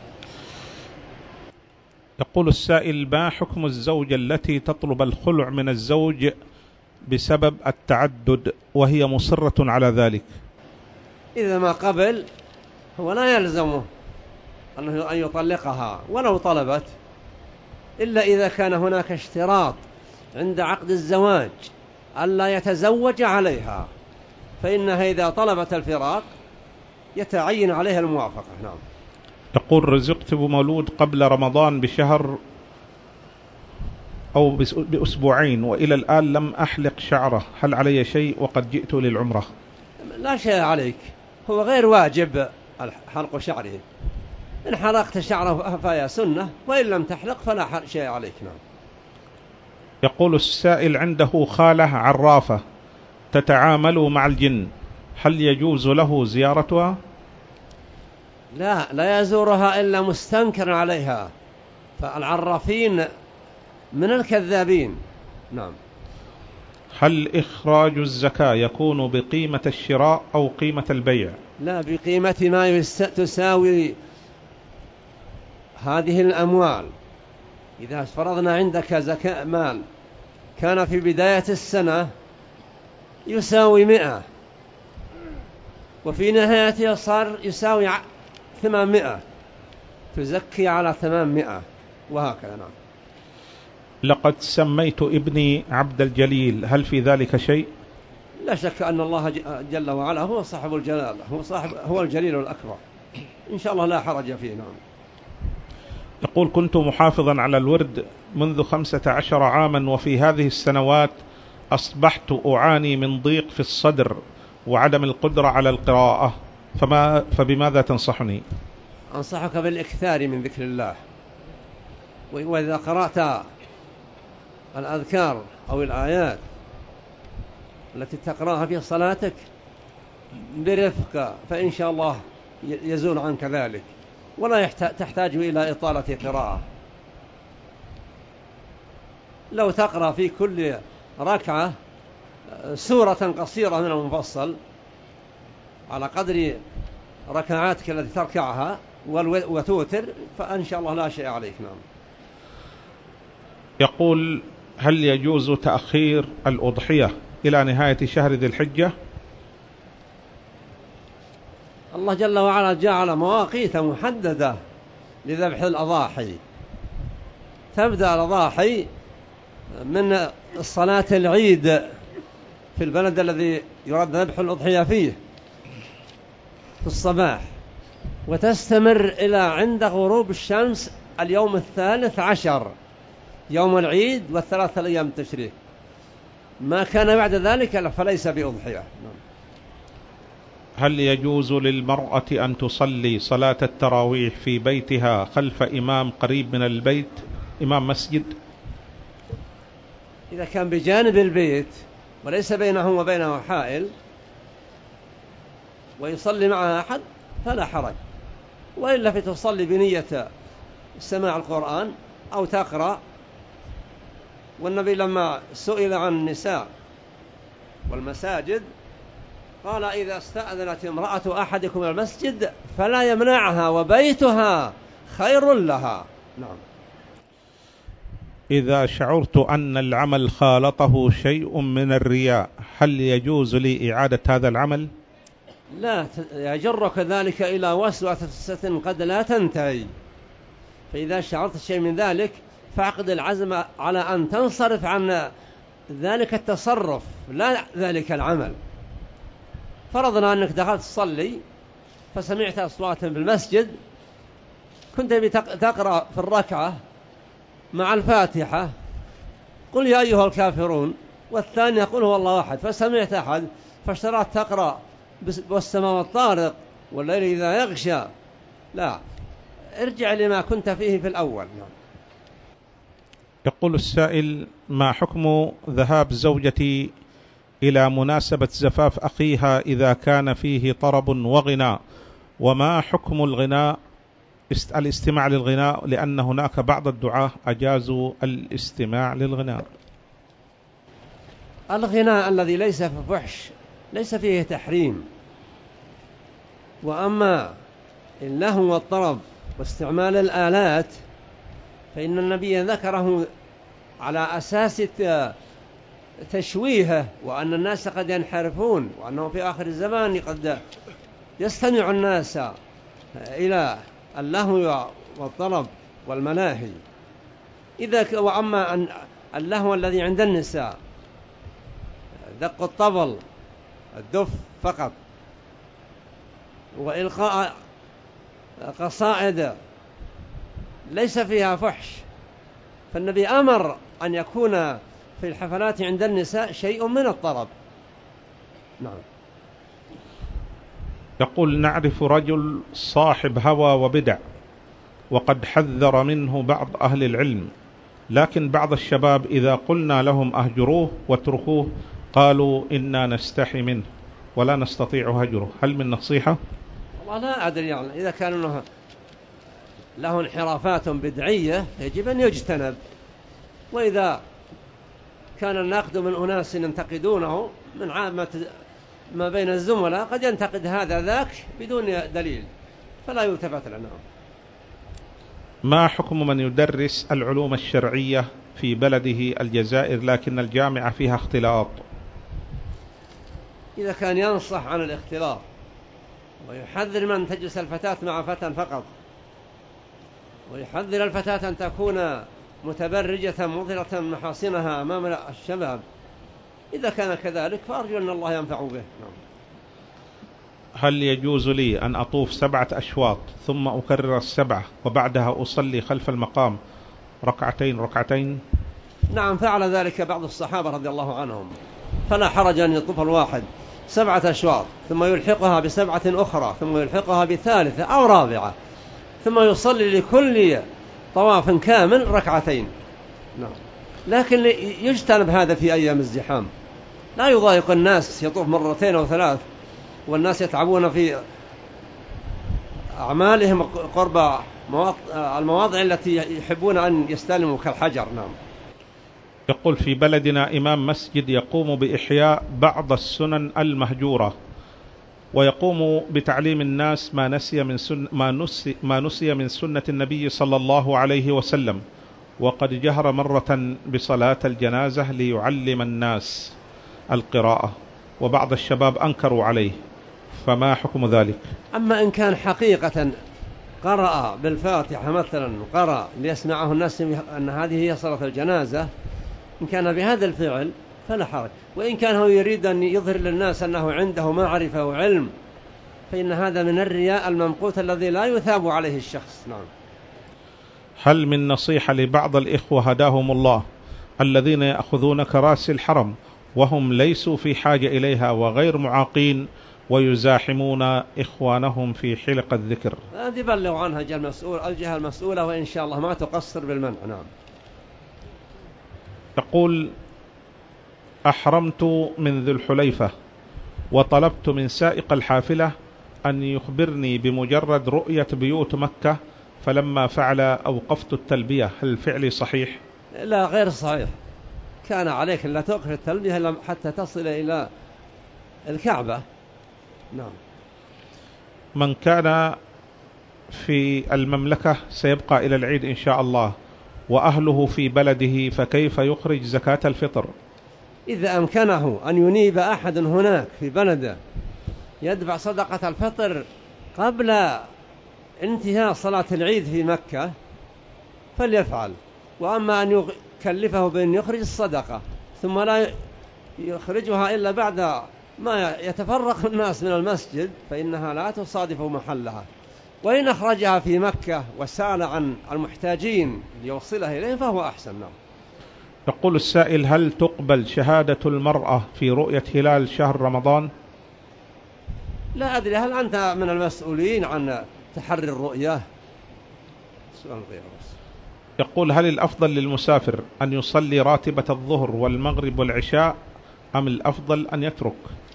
يقول السائل ما حكم الزوجة التي تطلب الخلع من الزوج بسبب التعدد وهي مصرة على ذلك؟ إذا ما قبل هو لا يلزمه أنه أن يطلقها ولو طلبت، إلا إذا كان هناك اشتراط عند عقد الزواج ألا يتزوج عليها، فإنها إذا طلبت الفراق يتعين عليها الموافقة. نعم. يقول رزقت بمولود قبل رمضان بشهر أو بأسبوعين وإلى الآن لم أحلق شعره، هل علي شيء وقد جئت للعمرة؟ لا شيء عليك، هو غير واجب حلق شعره. إن حلقت شعره فهي سنة، وإن لم تحلق فلا شيء عليك. نعم. يقول السائل عنده خالة عرافة تتعامل مع الجن، هل يجوز له زيارتها؟ لا، لا يزورها إلا مستنكر عليها، فالعرافين من الكذابين. نعم. هل إخراج الزكاة يكون بقيمة الشراء أو قيمة البيع؟ لا، بقيمة ما تساوي هذه الأموال. إذا فرضنا عندك زكاة مال كان في بداية السنة يساوي مئة، وفي نهايتها صار يساوي ثمانمائة، تزكي على ثمانمائة، وهكذا. نعم. لقد سميت ابني عبد الجليل، هل في ذلك شيء؟ لا شك أن الله جل وعلا هو صاحب الجلال، هو صاحب هو الجليل الأكبر، إن شاء الله لا حرج فيه. نعم. يقول: كنت محافظا على الورد منذ خمسة عشر عاما، وفي هذه السنوات أصبحت أعاني من ضيق في الصدر وعدم القدرة على القراءة، فما فبماذا تنصحني؟ أنصحك بالإكثار من ذكر الله، وإذا قرأت الأذكار أو الآيات التي تقرأها في صلاتك برفق فإن شاء الله يزول عنك ذلك، ولا تحتاج إلى إطالة قراءة. لو تقرأ في كل ركعة سورة قصيرة من المفصل على قدر ركعاتك التي تركعها وتوتر، فإن شاء الله لا شيء عليك. نعم. يقول: هل يجوز تأخير الأضحية إلى نهاية شهر ذي الحجة؟ الله جل وعلا جعل مواقيت محددة لذبح الأضاحي، تبدأ الأضاحي من الصلاة العيد في البلد الذي يراد ذبح الأضحية فيه في الصباح، وتستمر إلى عند غروب الشمس اليوم الثالث عشر يوم العيد والثلاثة أيام التشريق. ما كان بعد ذلك فليس بأضحية. هل يجوز للمرأة أن تصلي صلاة التراويح في بيتها خلف إمام قريب من البيت، إمام مسجد؟ إذا كان بجانب البيت وليس بينه وبينه حائل ويصلي معها أحد فلا حرج، وإلا فتصلي بنية سماع القرآن أو تقرأ. والنبي لما سئل عن النساء والمساجد قال: إذا استأذنت امرأة أحدكم المسجد فلا يمنعها وبيتها خير لها. نعم. إذا شعرت أن العمل خالطه شيء من الرياء، هل يجوز لي إعادة هذا العمل؟ لا يجرك ذلك إلى وسوسة قد لا تنتهي، فإذا شعرت شيء من ذلك فاعقد العزم على أن تنصرف عن ذلك التصرف لا ذلك العمل. فرضنا أنك دخلت تصلي فسمعت أصوات بالمسجد، كنت تقرأ في الركعة مع الفاتحة قل يا أيها الكافرون، والثانية قل هو الله أحد، فسمعت أحد فاشترات تقرأ والسماء والطارق والليل إذا يغشى. لا، ارجع لما كنت فيه في الأول. يقول السائل: ما حكم ذهاب زوجتي إلى مناسبة زفاف أخيها إذا كان فيه طرب وغناء، وما حكم الغناء الاستماع للغناء، لأن هناك بعض الدعاة أجازوا الاستماع للغناء؟ الغناء الذي ليس في فحش ليس فيه تحريم، وأما اللهو والطرب واستعمال الآلات فإن النبي ذكره على أساس تشويهه، وأن الناس قد ينحرفون، وأنه في آخر الزمان قد يستمع الناس إلى اللهو والطرب والملاهي. إذا وأما اللهو الذي عند النساء دق الطبل الدف فقط وإلقاء قصائد ليس فيها فحش، فالنبي أمر أن يكون في الحفلات عند النساء شيء من الطرب. نعم. يقول: نعرف رجل صاحب هوى وبدع، وقد حذر منه بعض أهل العلم، لكن بعض الشباب إذا قلنا لهم أهجروه واتركوه قالوا إنا نستحي منه، ولا نستطيع هجره، هل من نصيحة؟ والله لا أدري، يعني إذا كان له, له انحرافات بدعية يجب أن يجتنب، وإذا كان النقد من أناس ينتقدونه من عامة ما بين الزملاء قد ينتقد هذا ذاك بدون دليل فلا يلتفت لنا. ما حكم من يدرس العلوم الشرعية في بلده الجزائر لكن الجامعة فيها اختلاط؟ إذا كان ينصح عن الاختلاط ويحذر من تجلس الفتاة مع فتى فقط، ويحذر الفتاة أن تكون متبرجة مظهرة محاصنها أمام الشباب، إذا كان كذلك فأرجو أن الله ينفع به. هل يجوز لي أن أطوف سبعة أشواط ثم أكرر السبعة وبعدها أصلي خلف المقام ركعتين ركعتين؟ نعم، فعل ذلك بعض الصحابة رضي الله عنهم، فلا حرج أن يطوف الواحد سبعة أشواط ثم يلحقها بسبعة أخرى ثم يلحقها بثالثة أو رابعة ثم يصلي لكل طواف كامل ركعتين. نعم، لكن يجتنب هذا في أيام الزحام، لا يضايق الناس، يطوف مرتين أو ثلاث والناس يتعبون في أعمالهم قرب المواضع التي يحبون أن يستلموا كالحجر. نعم. يقول في بلدنا إمام مسجد يقوم بإحياء بعض السنن المهجورة، ويقوم بتعليم الناس ما نسي من سن ما نسي ما نسي من سنة النبي صلى الله عليه وسلم، وقد جهر مرة بصلاة الجنازة ليعلم الناس القراءة، وبعض الشباب أنكروا عليه، فما حكم ذلك؟ أما إن كان حقيقة قرأ بالفاتحة مثلا وقرأ ليسمعه الناس أن هذه هي صلاة الجنازة، إن كان بهذا الفعل فلا حرج، وإن كان هو يريد أن يظهر للناس أنه عنده معرفة وعلم فإن هذا من الرياء الممقوت الذي لا يثاب عليه الشخص. نعم. هل من نصيحة لبعض الإخوة هداهم الله الذين يأخذون كراسي الحرم وهم ليسوا في حاجة إليها وغير معاقين ويزاحمون إخوانهم في حلق الذكر؟ هذه بلغوا عنها الجهة المسؤولة وإن شاء الله ما تقصر بالمنع. نعم. تقول أحرمت من ذي الحليفة وطلبت من سائق الحافلة أن يخبرني بمجرد رؤية بيوت مكة، فلما فعل أوقفت التلبية، هل فعلي صحيح؟ لا، غير صحيح، كان عليك لا توقف التلبية حتى تصل إلى الكعبة. نعم. من كان في المملكة سيبقى إلى العيد إن شاء الله وأهله في بلده، فكيف يخرج زكاة الفطر؟ إذا أمكنه أن ينيب أحد هناك في بلده يدفع صدقة الفطر قبل انتهاء صلاة العيد في مكة فليفعل، وأما أن يكلفه بأن يخرج الصدقة ثم لا يخرجها إلا بعد ما يتفرق الناس من المسجد فإنها لا تصادف محلها، وإن أخرجها في مكة وسأل عن المحتاجين ليوصلها إليهم فهو أحسن. نعم. يقول السائل: هل تقبل شهادة المرأة في رؤية هلال شهر رمضان؟ لا أدري، هل أنت من المسؤولين عن تحري الرؤية؟ سؤال غير بس. يقول: هل الأفضل للمسافر أن يصلي راتبة الظهر والمغرب والعشاء أم الأفضل أن يترك؟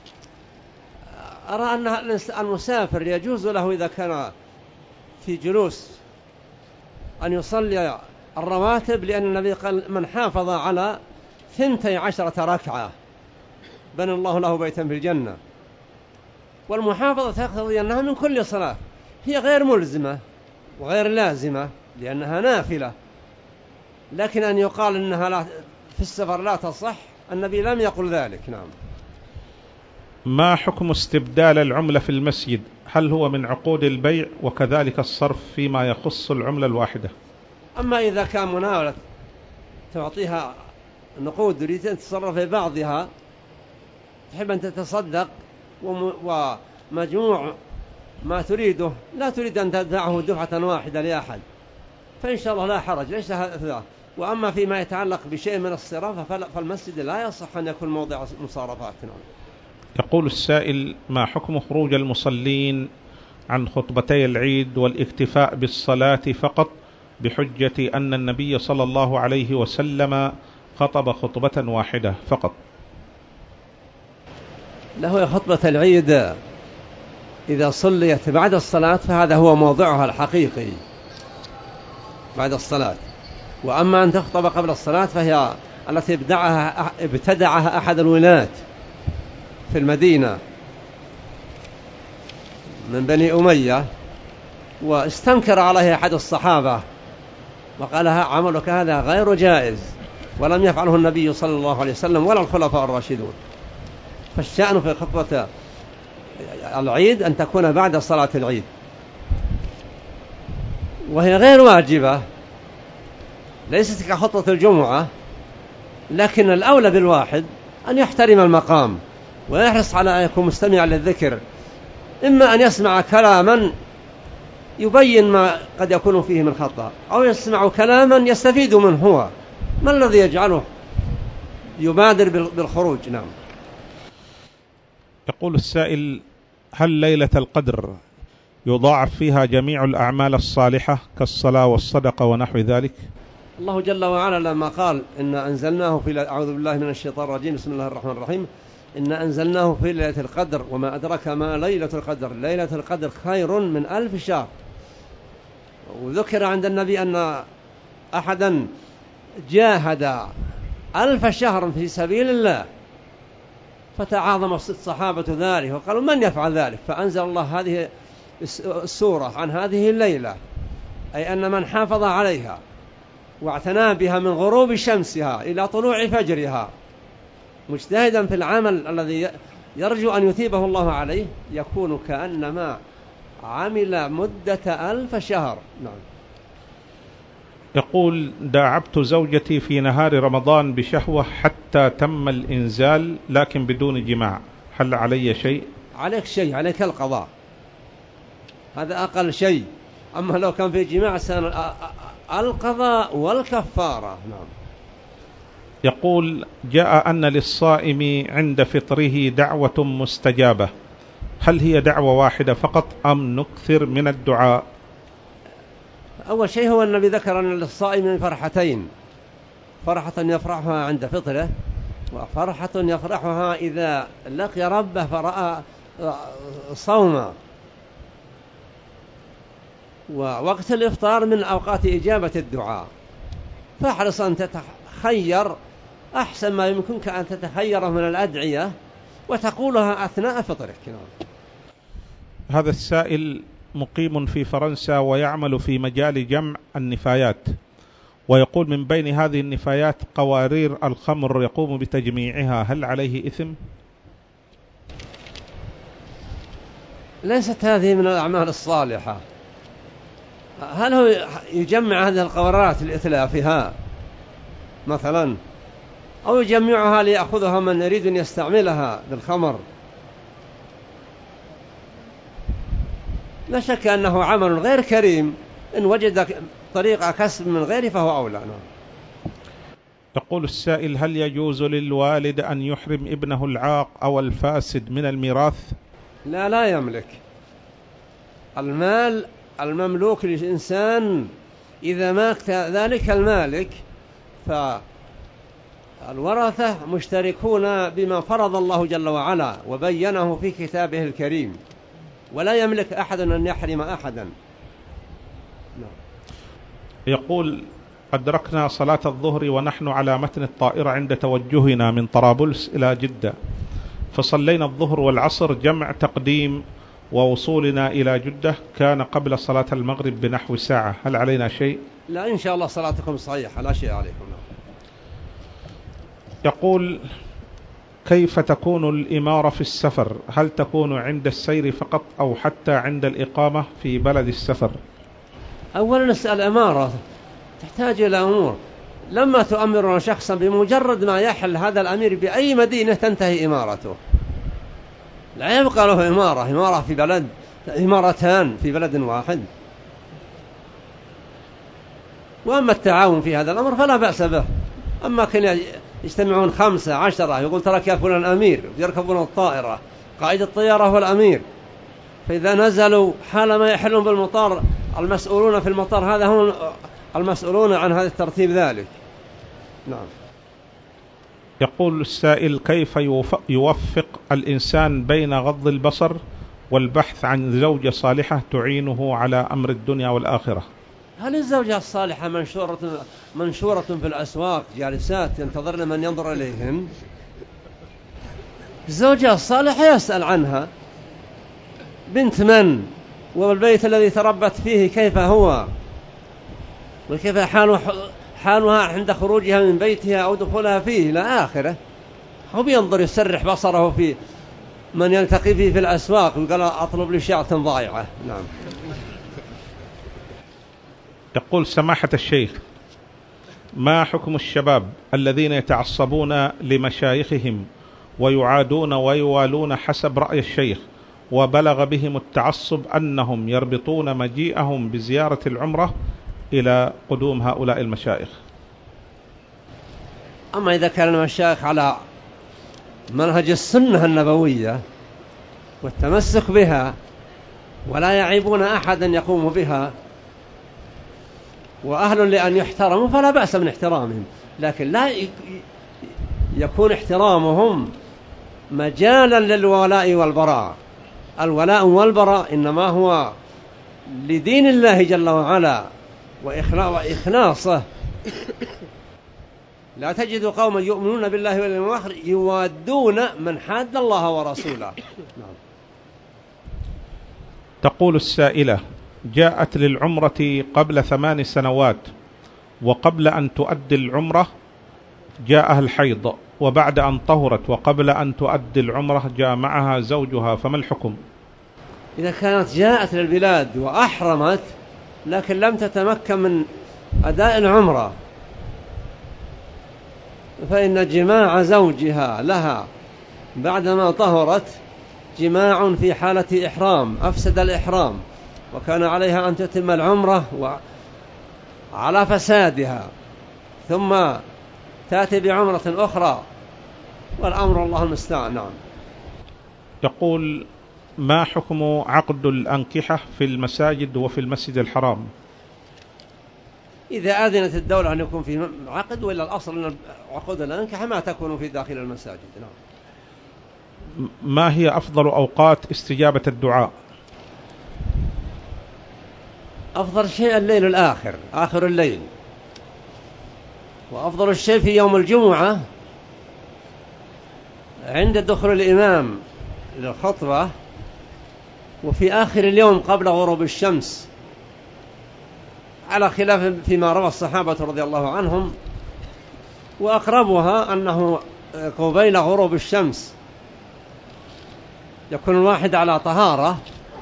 أرى أن المسافر يجوز له إذا كان في جلوس أن يصلي الرواتب، لأن النبي قال: من حافظ على ثنتي عشرة ركعة بنى الله له بيتا في الجنة. والمحافظة تقتضي أنها من كل صلاة، هي غير ملزمة وغير لازمة لأنها نافلة، لكن أن يقال أنها لا في السفر لا تصح، النبي لم يقل ذلك. نعم. ما حكم استبدال العملة في المسجد؟ هل هو من عقود البيع وكذلك الصرف فيما يخص العملة الواحدة؟ أما إذا كان مناولة تعطيها نقود تريد أن تتصرف في بعضها، تحب أن تتصدق ومجموع ما تريده لا تريد أن تدفعه دفعة واحدة لأحد، فإن شاء الله لا حرج، ليس هذا. وأما فيما يتعلق بشيء من الصرافة فالمسجد لا يصح أن يكون موضع مصارفات. يقول السائل: ما حكم خروج المصلين عن خطبتي العيد والاكتفاء بالصلاة فقط بحجة أن النبي صلى الله عليه وسلم خطب خطبة واحدة فقط؟ له خطبة العيد إذا صليت بعد الصلاة فهذا هو موضعها الحقيقي بعد الصلاة. وأما أن تخطب قبل الصلاة فهي التي ابتدعها, ابتدعها أحد الولاة في المدينة من بني أمية، واستنكر عليه أحد الصحابة وقال عملك هذا غير جائز، ولم يفعله النبي صلى الله عليه وسلم ولا الخلفاء الراشدون. فالشأن في خطبة العيد أن تكون بعد صلاة العيد، وهي غير واجبة ليست كخطبة الجمعة، لكن الأولى بالواحد أن يحترم المقام ويحرص على أن يكون مستمعا للذكر، إما أن يسمع كلاما يبين ما قد يكون فيه من خطأ، أو يسمع كلاما يستفيد منه هو. ما الذي يجعله يبادر بالخروج؟ نعم. يقول السائل: هل ليلة القدر يضاعف فيها جميع الأعمال الصالحة كالصلاة والصدقة ونحو ذلك؟ الله جل وعلا لما قال إن أنزلناه في أعوذ بالله من الشيطان الرجيم بسم الله الرحمن الرحيم إن أنزلناه في ليلة القدر وما أدرك ما ليلة القدر ليلة القدر خير من ألف شهر. وذكر عند النبي أن أحدا جاهد ألف شهر في سبيل الله فتعاظم الصحابة ذلك وقالوا من يفعل ذلك؟ فأنزل الله هذه السورة عن هذه الليلة، أي أن من حافظ عليها واعتنى بها من غروب شمسها إلى طلوع فجرها مجتهدا في العمل الذي يرجو أن يثيبه الله عليه يكون كأنما عمل مدة ألف شهر. نعم. يقول: داعبت زوجتي في نهار رمضان بشهوة حتى تم الإنزال لكن بدون جماع، هل علي شيء؟ عليك شيء، عليك القضاء، هذا أقل شيء. أما لو كان في جماع سنة القضاء والكفارة. نعم. يقول: جاء أن للصائم عند فطره دعوة مستجابة، هل هي دعوة واحدة فقط أم نكثر من الدعاء؟ أول شيء هو النبي ذكر أن للصائم فرحتين، فرحة يفرحها عند فطره، وفرحة يفرحها إذا لقي ربه فرأى صوما. ووقت الإفطار من أوقات إجابة الدعاء، فاحرص أن تتخير أحسن ما يمكنك أن تتخيره من الأدعية وتقولها أثناء فطرك. هذا السائل مقيم في فرنسا ويعمل في مجال جمع النفايات، ويقول من بين هذه النفايات قوارير الخمر يقوم بتجميعها، هل عليه إثم؟ ليست هذه من الأعمال الصالحة. هل هو يجمع هذه القوارات لإتلافها مثلا، أو يجمعها ليأخذها من يريد أن يستعملها بالخمر؟ لا شك أنه عمل غير كريم، إن وجد طريقة كسب من غيره فهو أولى. يقول السائل: هل يجوز للوالد أن يحرم ابنه العاق أو الفاسد من الميراث؟ لا، لا يملك. المال المملوك للإنسان إذا مات ذلك المالك فالورثة مشتركون بما فرض الله جل وعلا وبينه في كتابه الكريم، ولا يملك أحد أن يحرم أحدا. يقول: أدركنا صلاة الظهر ونحن على متن الطائرة عند توجهنا من طرابلس إلى جدة، فصلينا الظهر والعصر جمع تقديم، ووصولنا إلى جدة كان قبل صلاة المغرب بنحو ساعة، هل علينا شيء؟ لا، إن شاء الله صلاتكم صحيحة، لا شيء عليكم. يقول: كيف تكون الإمارة في السفر؟ هل تكون عند السير فقط أو حتى عند الإقامة في بلد السفر؟ أولا نسأل الإمارة تحتاج إلى أمور. لما تؤمرون شخصا بمجرد ما يحل هذا الأمير بأي مدينة تنتهي إمارته، لا يبقى له إمارة إمارة في بلد، إمارتان في بلد واحد. وأما التعاون في هذا الأمر فلا بأس به. أما كان يجتمعون خمسة عشرة يقول ترك يا فلان أمير، يركبون الطائرة، قائد الطيارة هو الأمير، فإذا نزلوا حال ما يحلون بالمطار المسؤولون في المطار هذا هم المسؤولون عن هذا الترتيب ذلك. نعم. يقول السائل: كيف يوفق الإنسان بين غض البصر والبحث عن زوجة صالحة تعينه على أمر الدنيا والآخرة؟ هل الزوجة الصالحة منشورة, منشورة في الأسواق جالسات ينتظرن من ينظر إليهن؟ الزوجة الصالحة يسأل عنها بنت من، والبيت الذي تربت فيه كيف هو، وكيف حالها عند خروجها من بيتها أو دخولها فيه إلى آخره. هو بينظر يسرح بصره في من يلتقي فيه في الأسواق وقال أطلب لي شعة ضائعة. نعم. يقول سماحة الشيخ: ما حكم الشباب الذين يتعصبون لمشايخهم ويعادون ويوالون حسب رأي الشيخ، وبلغ بهم التعصب أنهم يربطون مجيئهم بزيارة العمرة إلى قدوم هؤلاء المشايخ؟ أما إذا كان المشايخ على منهج السنة النبوية والتمسك بها ولا يعيبون أحدا يقوم بها وأهل لأن يحترموا فلا بأس من احترامهم، لكن لا يكون احترامهم مجالا للولاء والبراء. الولاء والبراء إنما هو لدين الله جل وعلا وإخلاصه. لا تجد قوما يؤمنون بالله واليوم الآخر يوادون من حاد الله ورسوله. تقول السائلة: جاءت للعمرة قبل ثمان سنوات، وقبل أن تؤدي العمرة جاءها الحيض، وبعد أن طهرت وقبل أن تؤدي العمرة جاء معها زوجها، فما الحكم؟ إذا كانت جاءت للبلاد وأحرمت لكن لم تتمكن من أداء العمرة فإن جماع زوجها لها بعدما طهرت جماع في حالة إحرام أفسد الإحرام، وكان عليها أن تتم العمرة على فسادها ثم تأتي بعمرة أخرى، والأمر الله المستعان. نعم. يقول: ما حكم عقد الأنكحة في المساجد وفي المسجد الحرام؟ إذا أذنت الدولة أن يكون في عقد، وإلا الأصل أن عقود الأنكحة ما تكون في داخل المساجد. نعم. ما هي أفضل أوقات استجابة الدعاء؟ أفضل شيء الليل الآخر، آخر الليل، وأفضل الشيء في يوم الجمعة عند دخول الإمام للخطبة، وفي آخر اليوم قبل غروب الشمس، على خلاف فيما روى الصحابة رضي الله عنهم، وأقربها أنه قبيل غروب الشمس يكون الواحد على طهارة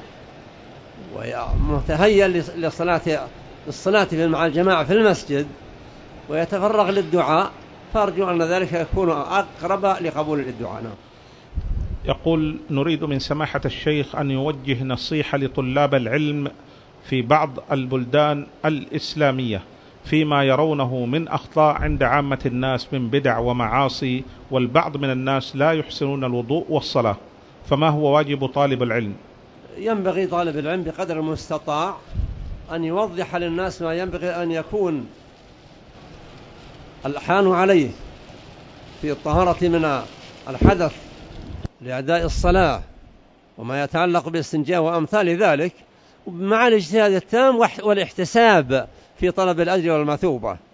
ومتهيأ للصلاة للصلاة مع الجماعة في المسجد ويتفرغ للدعاء، فأرجو أن ذلك يكون أقرب لقبول الدعاء. يقول: نريد من سماحة الشيخ أن يوجه نصيحة لطلاب العلم في بعض البلدان الإسلامية فيما يرونه من أخطاء عند عامة الناس من بدع ومعاصي، والبعض من الناس لا يحسنون الوضوء والصلاة، فما هو واجب طالب العلم؟ ينبغي طالب العلم بقدر المستطاع أن يوضح للناس ما ينبغي أن يكون الحان عليه في الطهارة من الحدث لأداء الصلاة وما يتعلق بالاستنجاء وأمثال ذلك، مع الاجتهاد التام والاحتساب في طلب الأجر والمثوبة.